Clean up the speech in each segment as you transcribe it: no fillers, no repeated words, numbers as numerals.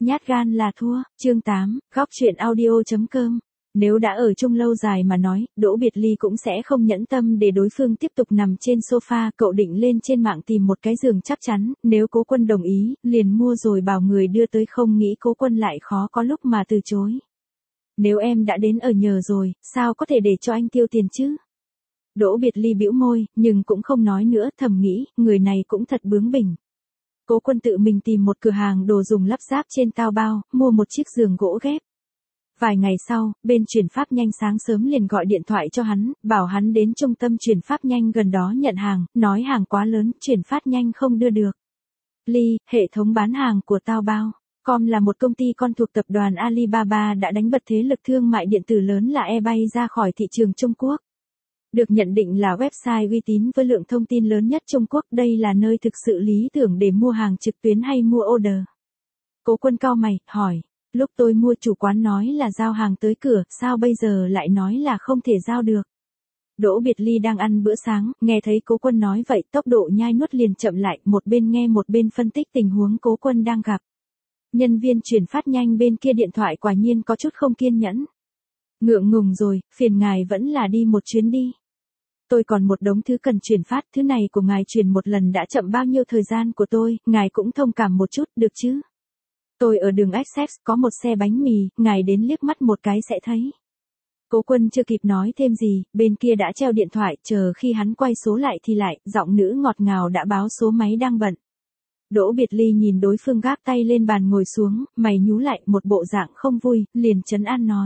Nhát gan là thua, chương 8, góc chuyện audio.com. Nếu đã ở chung lâu dài mà nói, Đỗ Biệt Ly cũng sẽ không nhẫn tâm để đối phương tiếp tục nằm trên sofa, cậu định lên trên mạng tìm một cái giường chắc chắn, nếu Cố Quân đồng ý, liền mua rồi bảo người đưa tới, không nghĩ Cố Quân lại khó có lúc mà từ chối. Nếu em đã đến ở nhờ rồi, sao có thể để cho anh tiêu tiền chứ? Đỗ Biệt Ly bĩu môi, nhưng cũng không nói nữa, thầm nghĩ, người này cũng thật bướng bỉnh. Cố Quân tự mình tìm một cửa hàng đồ dùng lắp ráp trên Taobao, mua một chiếc giường gỗ ghép. Vài ngày sau, bên chuyển phát nhanh sáng sớm liền gọi điện thoại cho hắn, bảo hắn đến trung tâm chuyển phát nhanh gần đó nhận hàng, nói hàng quá lớn, chuyển phát nhanh không đưa được. Ly, hệ thống bán hàng của Taobao.com là một công ty con thuộc tập đoàn Alibaba đã đánh bật thế lực thương mại điện tử lớn là eBay ra khỏi thị trường Trung Quốc. Được nhận định là website uy tín với lượng thông tin lớn nhất Trung Quốc, đây là nơi thực sự lý tưởng để mua hàng trực tuyến hay mua order. Cố Quân cau mày, hỏi, lúc tôi mua chủ quán nói là giao hàng tới cửa, sao bây giờ lại nói là không thể giao được? Đỗ Biệt Ly đang ăn bữa sáng, nghe thấy Cố Quân nói vậy, tốc độ nhai nuốt liền chậm lại, một bên nghe một bên phân tích tình huống Cố Quân đang gặp. Nhân viên chuyển phát nhanh bên kia điện thoại quả nhiên có chút không kiên nhẫn. Ngượng ngùng rồi, phiền ngài vẫn là đi một chuyến đi. Tôi còn một đống thứ cần chuyển phát, thứ này của ngài chuyển một lần đã chậm bao nhiêu thời gian của tôi, ngài cũng thông cảm một chút, được chứ? Tôi ở đường Essex có một xe bánh mì, ngài đến liếc mắt một cái sẽ thấy. Cố Quân chưa kịp nói thêm gì, bên kia đã treo điện thoại, chờ khi hắn quay số lại thì lại, giọng nữ ngọt ngào đã báo số máy đang bận. Đỗ Biệt Ly nhìn đối phương gác tay lên bàn ngồi xuống, mày nhú lại, một bộ dạng không vui, liền trấn an nói.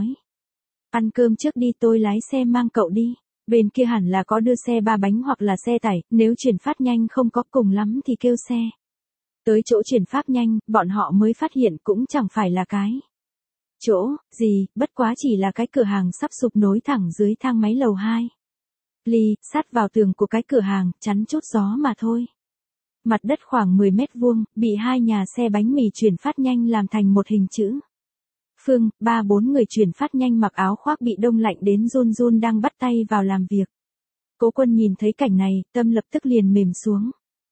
Ăn cơm trước đi, tôi lái xe mang cậu đi. Bên kia hẳn là có đưa xe ba bánh hoặc là xe tải, nếu chuyển phát nhanh không có, cùng lắm thì kêu xe. Tới chỗ chuyển phát nhanh, bọn họ mới phát hiện cũng chẳng phải là cái chỗ gì, bất quá chỉ là cái cửa hàng sắp sụp nối thẳng dưới thang máy lầu 2. Ly, sát vào tường của cái cửa hàng, chắn chút gió mà thôi. Mặt đất khoảng 10 mét vuông, bị hai nhà xe bánh mì chuyển phát nhanh làm thành một hình chữ. Phương, 3-4 người chuyển phát nhanh mặc áo khoác bị đông lạnh đến run run đang bắt tay vào làm việc. Cố Quân nhìn thấy cảnh này, tâm lập tức liền mềm xuống.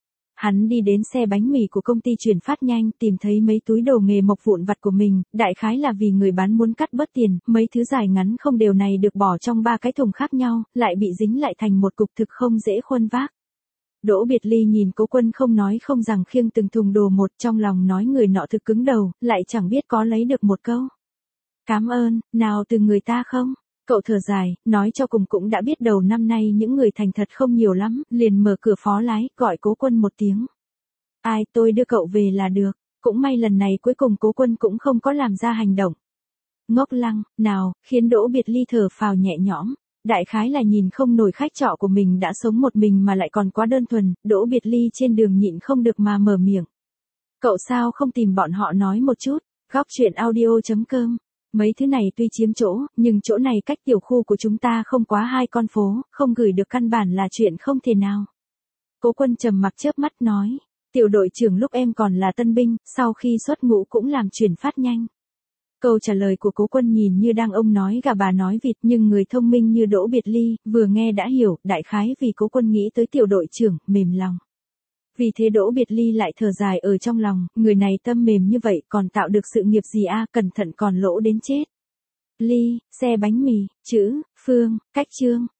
Hắn đi đến xe bánh mì của công ty chuyển phát nhanh, tìm thấy mấy túi đồ nghề mộc vụn vặt của mình, đại khái là vì người bán muốn cắt bớt tiền, mấy thứ dài ngắn không đều này được bỏ trong 3 cái thùng khác nhau, lại bị dính lại thành một cục thực không dễ khuân vác. Đỗ Biệt Ly nhìn Cố Quân không nói không rằng khiêng từng thùng đồ một, trong lòng nói người nọ thực cứng đầu, lại chẳng biết có lấy được một câu. Cảm ơn, nào từ người ta không? Cậu thở dài, nói cho cùng cũng đã biết đầu năm nay những người thành thật không nhiều lắm, liền mở cửa phó lái, gọi Cố Quân một tiếng. Ai, tôi đưa cậu về là được, cũng may lần này cuối cùng Cố Quân cũng không có làm ra hành động. Ngốc lăng, nào, khiến Đỗ Biệt Ly thở phào nhẹ nhõm. Đại khái là nhìn không nổi khách trọ của mình đã sống một mình mà lại còn quá đơn thuần, Đỗ Biệt Ly trên đường nhịn không được mà mở miệng. Cậu sao không tìm bọn họ nói một chút, góc chuyện audio.com. Mấy thứ này tuy chiếm chỗ, nhưng chỗ này cách tiểu khu của chúng ta không quá 2 con phố, không gửi được căn bản là chuyện không thể nào. Cố Quân trầm mặc chớp mắt nói, tiểu đội trưởng lúc em còn là tân binh, sau khi xuất ngũ cũng làm chuyển phát nhanh. Câu trả lời của Cố Quân nhìn như đang ông nói gà bà nói vịt, nhưng người thông minh như Đỗ Biệt Ly, vừa nghe đã hiểu, đại khái vì Cố Quân nghĩ tới tiểu đội trưởng, mềm lòng. Vì thế Đỗ Biệt Ly lại thở dài ở trong lòng, người này tâm mềm như vậy còn tạo được sự nghiệp gì a, cẩn thận còn lỗ đến chết. Ly, xe bánh mì, chữ, Phương, cách chương.